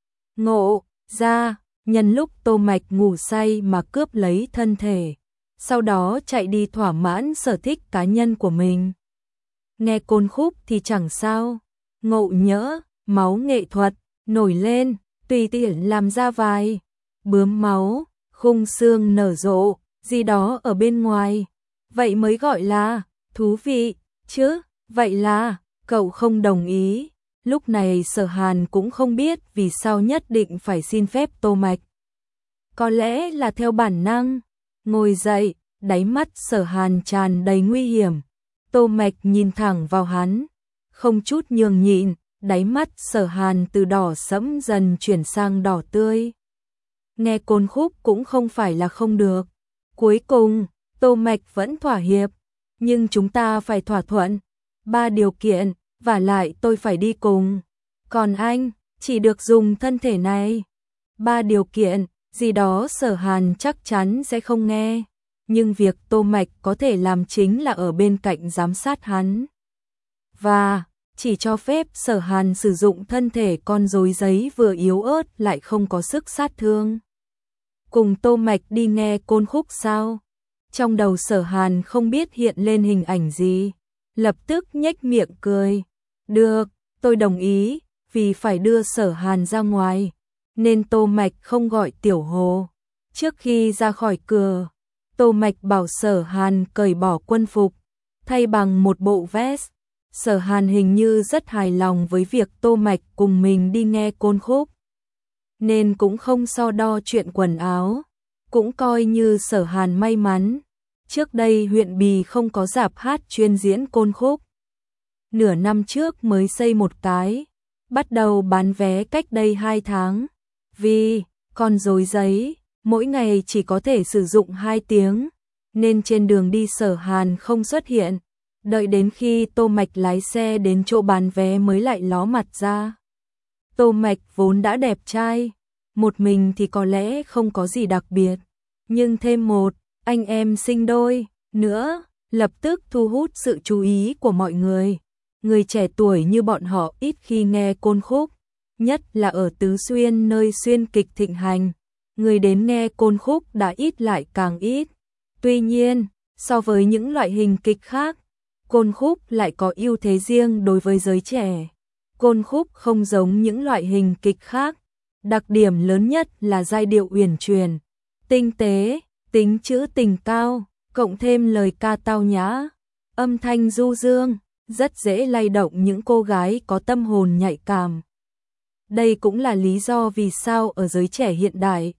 Ngộ ra, nhân lúc Tô Mạch ngủ say mà cướp lấy thân thể, sau đó chạy đi thỏa mãn sở thích cá nhân của mình. Nghe côn khúc thì chẳng sao, Ngộ Nhỡ, máu nghệ thuật, nổi lên, tùy tiện làm ra vài bướm máu, khung xương nở rộ, gì đó ở bên ngoài. Vậy mới gọi là thú vị, chứ, vậy là, cậu không đồng ý. Lúc này Sở Hàn cũng không biết vì sao nhất định phải xin phép Tô Mạch. Có lẽ là theo bản năng. Ngồi dậy, đáy mắt Sở Hàn tràn đầy nguy hiểm. Tô Mạch nhìn thẳng vào hắn, không chút nhường nhịn, đáy mắt Sở Hàn từ đỏ sẫm dần chuyển sang đỏ tươi. Nghe côn khúc cũng không phải là không được. Cuối cùng, Tô Mạch vẫn thỏa hiệp, nhưng chúng ta phải thỏa thuận 3 điều kiện, vả lại tôi phải đi cùng. Còn anh, chỉ được dùng thân thể này. 3 điều kiện, gì đó Sở Hàn chắc chắn sẽ không nghe. Nhưng việc Tô Mạch có thể làm chính là ở bên cạnh giám sát hắn. Và chỉ cho phép Sở Hàn sử dụng thân thể con rối giấy vừa yếu ớt lại không có sức sát thương. Cùng Tô Mạch đi nghe côn khúc sao? Trong đầu Sở Hàn không biết hiện lên hình ảnh gì, lập tức nhếch miệng cười. Được, tôi đồng ý, vì phải đưa Sở Hàn ra ngoài, nên Tô Mạch không gọi Tiểu Hồ. Trước khi ra khỏi cửa, Tô Mạch bảo Sở Hàn cởi bỏ quân phục, thay bằng một bộ vest. Sở Hàn hình như rất hài lòng với việc Tô Mạch cùng mình đi nghe côn khúc, nên cũng không so đo chuyện quần áo, cũng coi như Sở Hàn may mắn. Trước đây huyện Bì không có rạp hát chuyên diễn côn khúc. Nửa năm trước mới xây một cái, bắt đầu bán vé cách đây 2 tháng. Vì con rối giấy, mỗi ngày chỉ có thể sử dụng 2 tiếng, nên trên đường đi Sở Hàn không xuất hiện. Đợi đến khi Tô Mạch lái xe đến chỗ bán vé mới lại ló mặt ra. Tô Mạch vốn đã đẹp trai, một mình thì có lẽ không có gì đặc biệt, nhưng thêm một anh em sinh đôi nữa, lập tức thu hút sự chú ý của mọi người. Người trẻ tuổi như bọn họ ít khi nghe côn khúc, nhất là ở Tứ Xuyên nơi xuyên kịch thịnh hành. Người đến nghe côn khúc đã ít lại càng ít. Tuy nhiên, so với những loại hình kịch khác, côn khúc lại có ưu thế riêng đối với giới trẻ. Côn khúc không giống những loại hình kịch khác, đặc điểm lớn nhất là giai điệu uyển chuyển, tinh tế, tính trữ tình cao, cộng thêm lời ca tao nhã, âm thanh du dương, rất dễ lay động những cô gái có tâm hồn nhạy cảm. Đây cũng là lý do vì sao ở giới trẻ hiện đại,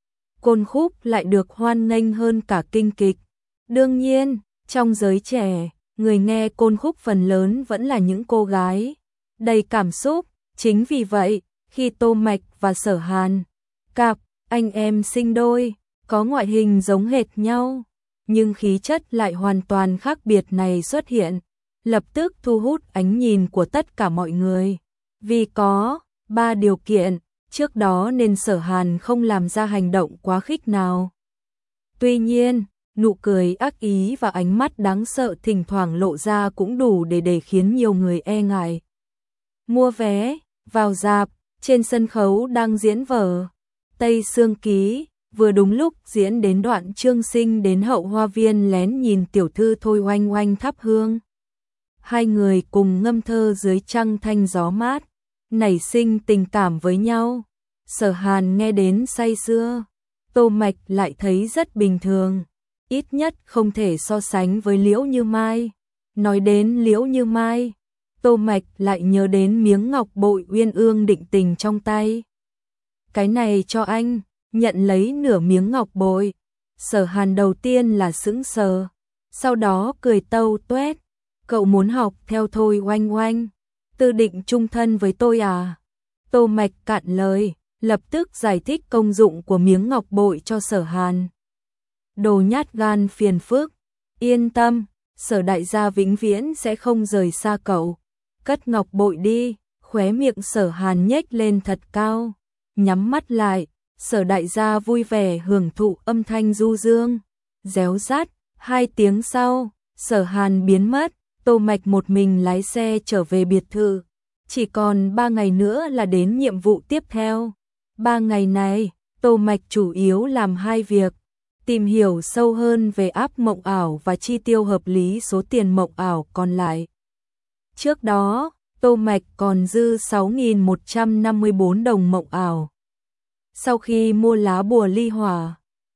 côn khúc lại được hoan nghênh hơn cả kinh kịch. Đương nhiên, trong giới trẻ, người nghe côn khúc phần lớn vẫn là những cô gái đầy cảm xúc. Chính vì vậy, khi Tô Mạch và Sở Hàn, cặp anh em sinh đôi, có ngoại hình giống hệt nhau, nhưng khí chất lại hoàn toàn khác biệt này xuất hiện, lập tức thu hút ánh nhìn của tất cả mọi người. Vì có 3 điều kiện, trước đó nên Sở Hàn không làm ra hành động quá khích nào. Tuy nhiên, nụ cười ác ý và ánh mắt đáng sợ thỉnh thoảng lộ ra cũng đủ để khiến nhiều người e ngại. Mua vé, vào rạp, trên sân khấu đang diễn vở Tây Sương Ký, Vừa đúng lúc diễn đến đoạn Trương Sinh đến hậu hoa viên lén nhìn tiểu thư Thôi Oanh Oanh thắp hương. Hai người cùng ngâm thơ dưới trăng thanh gió mát, nảy sinh tình cảm với nhau. Sở Hàn nghe đến say sưa, Tô Mạch lại thấy rất bình thường, ít nhất không thể so sánh với Liễu Như Mai. Nói đến Liễu Như Mai, Tô Mạch lại nhớ đến miếng ngọc bội uyên ương định tình trong tay. Cái này cho anh, nhận lấy nửa miếng ngọc bội. Sở Hàn đầu tiên là sững sờ, sau đó cười tâu tuét. Cậu muốn học theo Thôi Oanh Oanh, tư định chung thân với tôi à? Tô Mạch cạn lời, lập tức giải thích công dụng của miếng ngọc bội cho Sở Hàn. Đồ nhát gan phiền phức, yên tâm, Sở đại gia vĩnh viễn sẽ không rời xa cậu. Cất ngọc bội đi, khóe miệng Sở Hàn nhếch lên thật cao, nhắm mắt lại, Sở đại gia vui vẻ hưởng thụ âm thanh du dương, réo rát. 2 tiếng sau, Sở Hàn biến mất, Tô Mạch một mình lái xe trở về biệt thự. Chỉ còn 3 ngày nữa là đến nhiệm vụ tiếp theo. 3 ngày này, Tô Mạch chủ yếu làm 2 việc. Tìm hiểu sâu hơn về app mộng ảo và chi tiêu hợp lý số tiền mộng ảo còn lại. Trước đó, Tô Mạch còn dư 6.154 đồng mộng ảo. Sau khi mua lá bùa ly hỏa,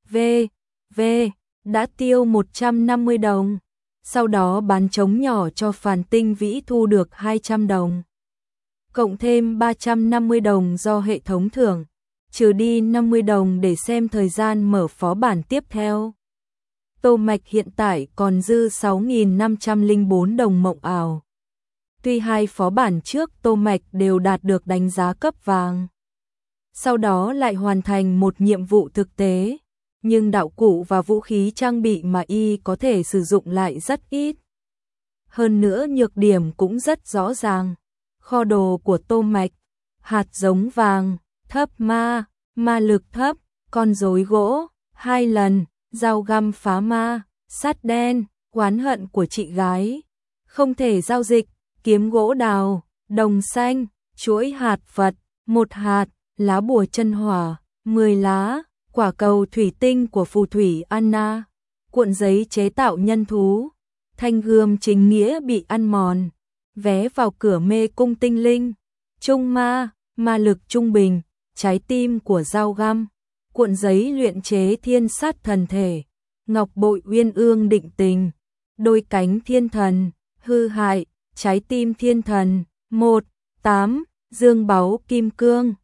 đã tiêu 150 đồng. Sau đó bán trống nhỏ cho Phàn Tinh Vĩ thu được 200 đồng. Cộng thêm 350 đồng do hệ thống thưởng, trừ đi 50 đồng để xem thời gian mở phó bản tiếp theo. Tô Mạch hiện tại còn dư 6.504 đồng mộng ảo. Tuy 2 phó bản trước Tô Mạch đều đạt được đánh giá cấp vàng. Sau đó lại hoàn thành một nhiệm vụ thực tế. Nhưng đạo cụ và vũ khí trang bị mà y có thể sử dụng lại rất ít. Hơn nữa nhược điểm cũng rất rõ ràng. Kho đồ của Tô Mạch, hạt giống vàng, thấp ma lực thấp, con rối gỗ, 2 lần, dao găm phá ma, sắt đen, oán hận của chị gái. Không thể giao dịch, kiếm gỗ đào, đồng xanh, chuỗi hạt Phật, 1 hạt, lá bùa chân hỏa, 10 lá. Quả cầu thủy tinh của phù thủy Anna, cuộn giấy chế tạo nhân thú, thanh gươm chính nghĩa bị ăn mòn, vé vào cửa mê cung tinh linh, trung ma lực trung bình, trái tim của dao găm, cuộn giấy luyện chế thiên sát thần thể, ngọc bội uyên ương định tình, đôi cánh thiên thần, hư hại, trái tim thiên thần, 8, dương báu kim cương,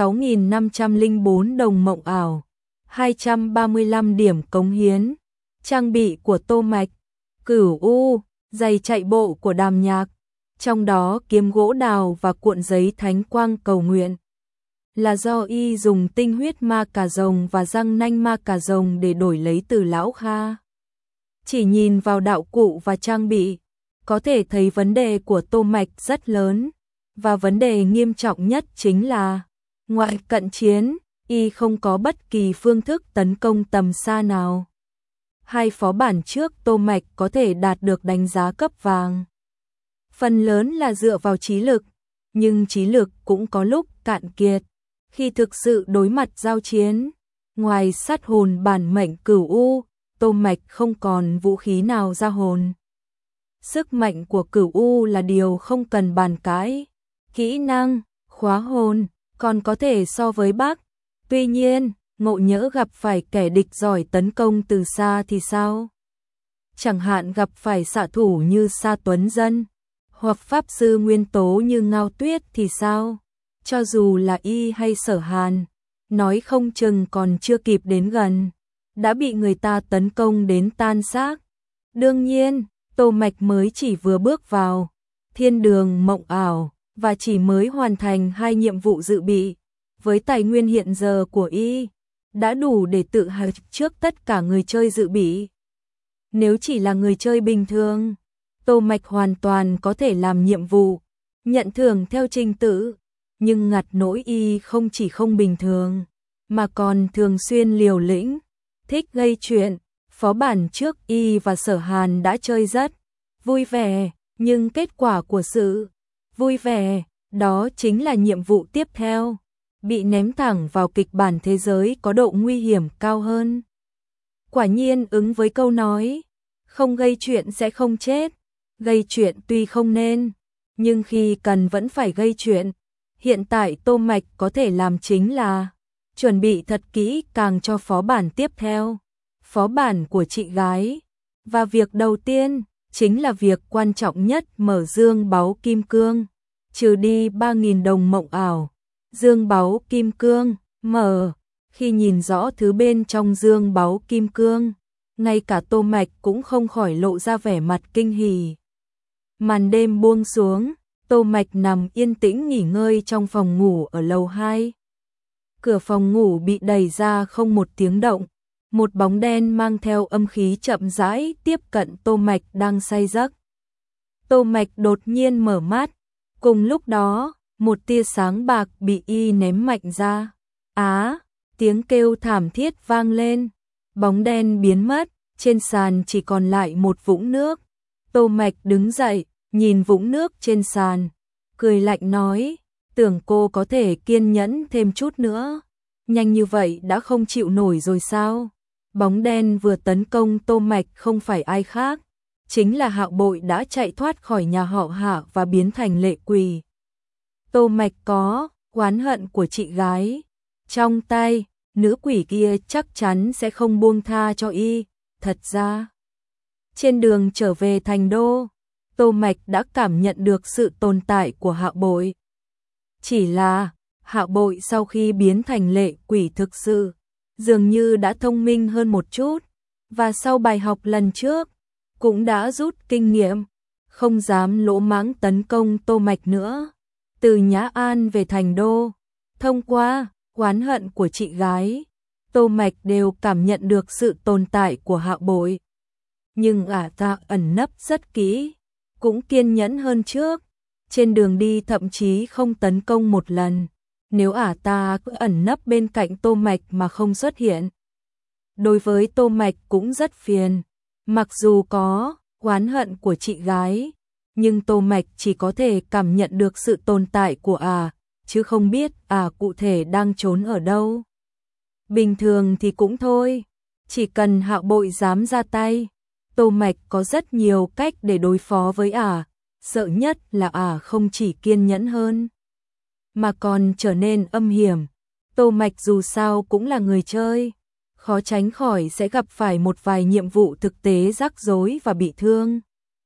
6.504 đồng mộng ảo. 235 điểm cống hiến. Trang bị của Tô Mạch, Cửu U, giày chạy bộ của Đàm Nhạc, trong đó kiếm gỗ đào và cuộn giấy thánh quang cầu nguyện là do y dùng tinh huyết ma cà rồng và răng nanh ma cà rồng để đổi lấy từ lão Kha. Chỉ nhìn vào đạo cụ và trang bị, có thể thấy vấn đề của Tô Mạch rất lớn, và vấn đề nghiêm trọng nhất chính là ngoại cận chiến. Y không có bất kỳ phương thức tấn công tầm xa nào. 2 phó bản trước Tô Mạch có thể đạt được đánh giá cấp vàng. Phần lớn là dựa vào trí lực, nhưng trí lực cũng có lúc cạn kiệt. Khi thực sự đối mặt giao chiến, ngoài sát hồn bản mệnh Cửu U, Tô Mạch không còn vũ khí nào ra hồn. Sức mạnh của Cửu U là điều không cần bàn cãi. Kỹ năng, khóa hồn, còn có thể so với Bắc. Tuy nhiên, ngộ nhỡ gặp phải kẻ địch giỏi tấn công từ xa thì sao? Chẳng hạn gặp phải xạ thủ như Sa Tuấn Dân, hoặc pháp sư nguyên tố như Ngao Tuyết thì sao? Cho dù là y hay Sở Hàn, nói không chừng còn chưa kịp đến gần, đã bị người ta tấn công đến tan xác. Đương nhiên, Tô Mạch mới chỉ vừa bước vào thiên đường mộng ảo và chỉ mới hoàn thành 2 nhiệm vụ dự bị. Với tài nguyên hiện giờ của y, đã đủ để tự hào trước tất cả người chơi dự bị. Nếu chỉ là người chơi bình thường, Tô Mạch hoàn toàn có thể làm nhiệm vụ, nhận thưởng theo trình tự, nhưng ngặt nỗi y không chỉ không bình thường, mà còn thường xuyên liều lĩnh, thích gây chuyện. Phó bản trước y và Sở Hàn đã chơi rất vui vẻ, nhưng kết quả của sự vui vẻ đó chính là nhiệm vụ tiếp theo. bị ném thẳng vào kịch bản thế giới có độ nguy hiểm cao hơn. Quả nhiên ứng với câu nói, không gây chuyện sẽ không chết, gây chuyện tuy không nên, nhưng khi cần vẫn phải gây chuyện. Hiện tại Tô Mạch có thể làm chính là chuẩn bị thật kỹ càng cho phó bản tiếp theo, phó bản của chị gái. Và việc đầu tiên chính là việc quan trọng nhất, mở dương báu kim cương, trừ đi 3.000 đồng mộng ảo. Dương báu kim cương, mở, khi nhìn rõ thứ bên trong dương báu kim cương, ngay cả Tô Mạch cũng không khỏi lộ ra vẻ mặt kinh hỉ. Màn đêm buông xuống, Tô Mạch nằm yên tĩnh nghỉ ngơi trong phòng ngủ ở lầu 2. Cửa phòng ngủ bị đẩy ra không một tiếng động, một bóng đen mang theo âm khí chậm rãi tiếp cận Tô Mạch đang say giấc. Tô Mạch đột nhiên mở mắt, cùng lúc đó, một tia sáng bạc bị y ném mạnh ra. Á, tiếng kêu thảm thiết vang lên, bóng đen biến mất, trên sàn chỉ còn lại một vũng nước. Tô Mạch đứng dậy, nhìn vũng nước trên sàn, cười lạnh nói, tưởng cô có thể kiên nhẫn thêm chút nữa, nhanh như vậy đã không chịu nổi rồi sao? Bóng đen vừa tấn công Tô Mạch không phải ai khác, chính là Hạo Bội đã chạy thoát khỏi nhà họ Hạ và biến thành lệ quỷ. Tô Mạch có oán hận của chị gái trong tay, nữ quỷ kia chắc chắn sẽ không buông tha cho y. Thật ra, trên đường trở về thành đô, Tô Mạch đã cảm nhận được sự tồn tại của Hạo Bội. Chỉ là, Hạo Bội sau khi biến thành lệ quỷ thực sự, dường như đã thông minh hơn một chút, và sau bài học lần trước, cũng đã rút kinh nghiệm, không dám lỗ mãng tấn công Tô Mạch nữa. Từ Nhã An về thành đô, thông qua oán hận của chị gái, Tô Mạch đều cảm nhận được sự tồn tại của Hạo Bội. Nhưng ta ẩn nấp rất kỹ, cũng kiên nhẫn hơn trước, trên đường đi thậm chí không tấn công một lần. Nếu ta cứ ẩn nấp bên cạnh Tô Mạch mà không xuất hiện, đối với Tô Mạch cũng rất phiền. Mặc dù có oán hận của chị gái, nhưng Tô Mạch chỉ có thể cảm nhận được sự tồn tại của chứ không biết cụ thể đang trốn ở đâu. Bình thường thì cũng thôi, chỉ cần Hạo Bội dám ra tay, Tô Mạch có rất nhiều cách để đối phó với sợ nhất là không chỉ kiên nhẫn hơn, mà còn trở nên âm hiểm. Tô Mạch dù sao cũng là người chơi, khó tránh khỏi sẽ gặp phải một vài nhiệm vụ thực tế rắc rối và bị thương.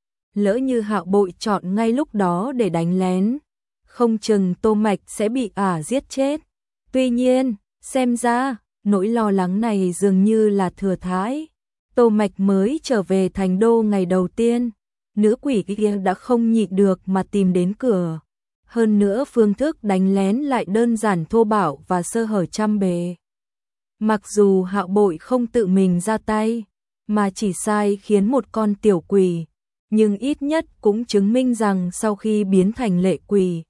Lỡ như Hạo Bội chọn ngay lúc đó để đánh lén, không chừng Tô Mạch sẽ bị giết chết. Tuy nhiên, xem ra, nỗi lo lắng này dường như là thừa thãi. Tô Mạch mới trở về thành đô ngày đầu tiên, nữ quỷ kia đã không nhịn được mà tìm đến cửa. Hơn nữa phương thức đánh lén lại đơn giản thô bạo và sơ hở trăm bề. Mặc dù Hạo Bội không tự mình ra tay, mà chỉ sai khiến một con tiểu quỷ, nhưng ít nhất cũng chứng minh rằng sau khi biến thành lệ quỷ,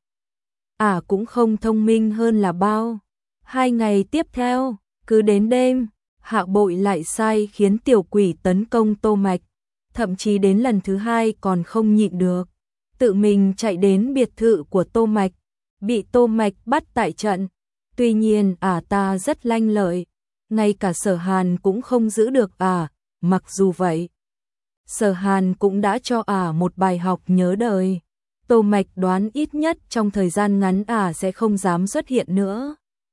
cũng không thông minh hơn là bao. 2 ngày tiếp theo, cứ đến đêm, Hạo Bội lại sai khiến tiểu quỷ tấn công Tô Mạch, thậm chí đến lần thứ 2 còn không nhịn được, tự mình chạy đến biệt thự của Tô Mạch, bị Tô Mạch bắt tại trận. Tuy nhiên ta rất lanh lợi, ngay cả Sở Hàn cũng không giữ được mặc dù vậy, Sở Hàn cũng đã cho một bài học nhớ đời. Tô Mạch đoán ít nhất trong thời gian ngắn sẽ không dám xuất hiện nữa.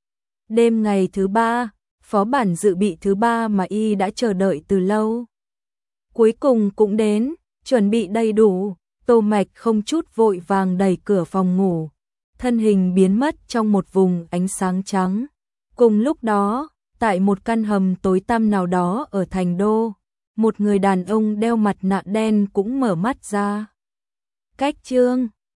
Đêm ngày thứ 3, phó bản dự bị thứ 3 mà y đã chờ đợi từ lâu, cuối cùng cũng đến, chuẩn bị đầy đủ. Tô Mạch không chút vội vàng đẩy cửa phòng ngủ, thân hình biến mất trong một vùng ánh sáng trắng. Cùng lúc đó, tại một căn hầm tối tăm nào đó ở thành đô, một người đàn ông đeo mặt nạ đen cũng mở mắt ra. Cách chương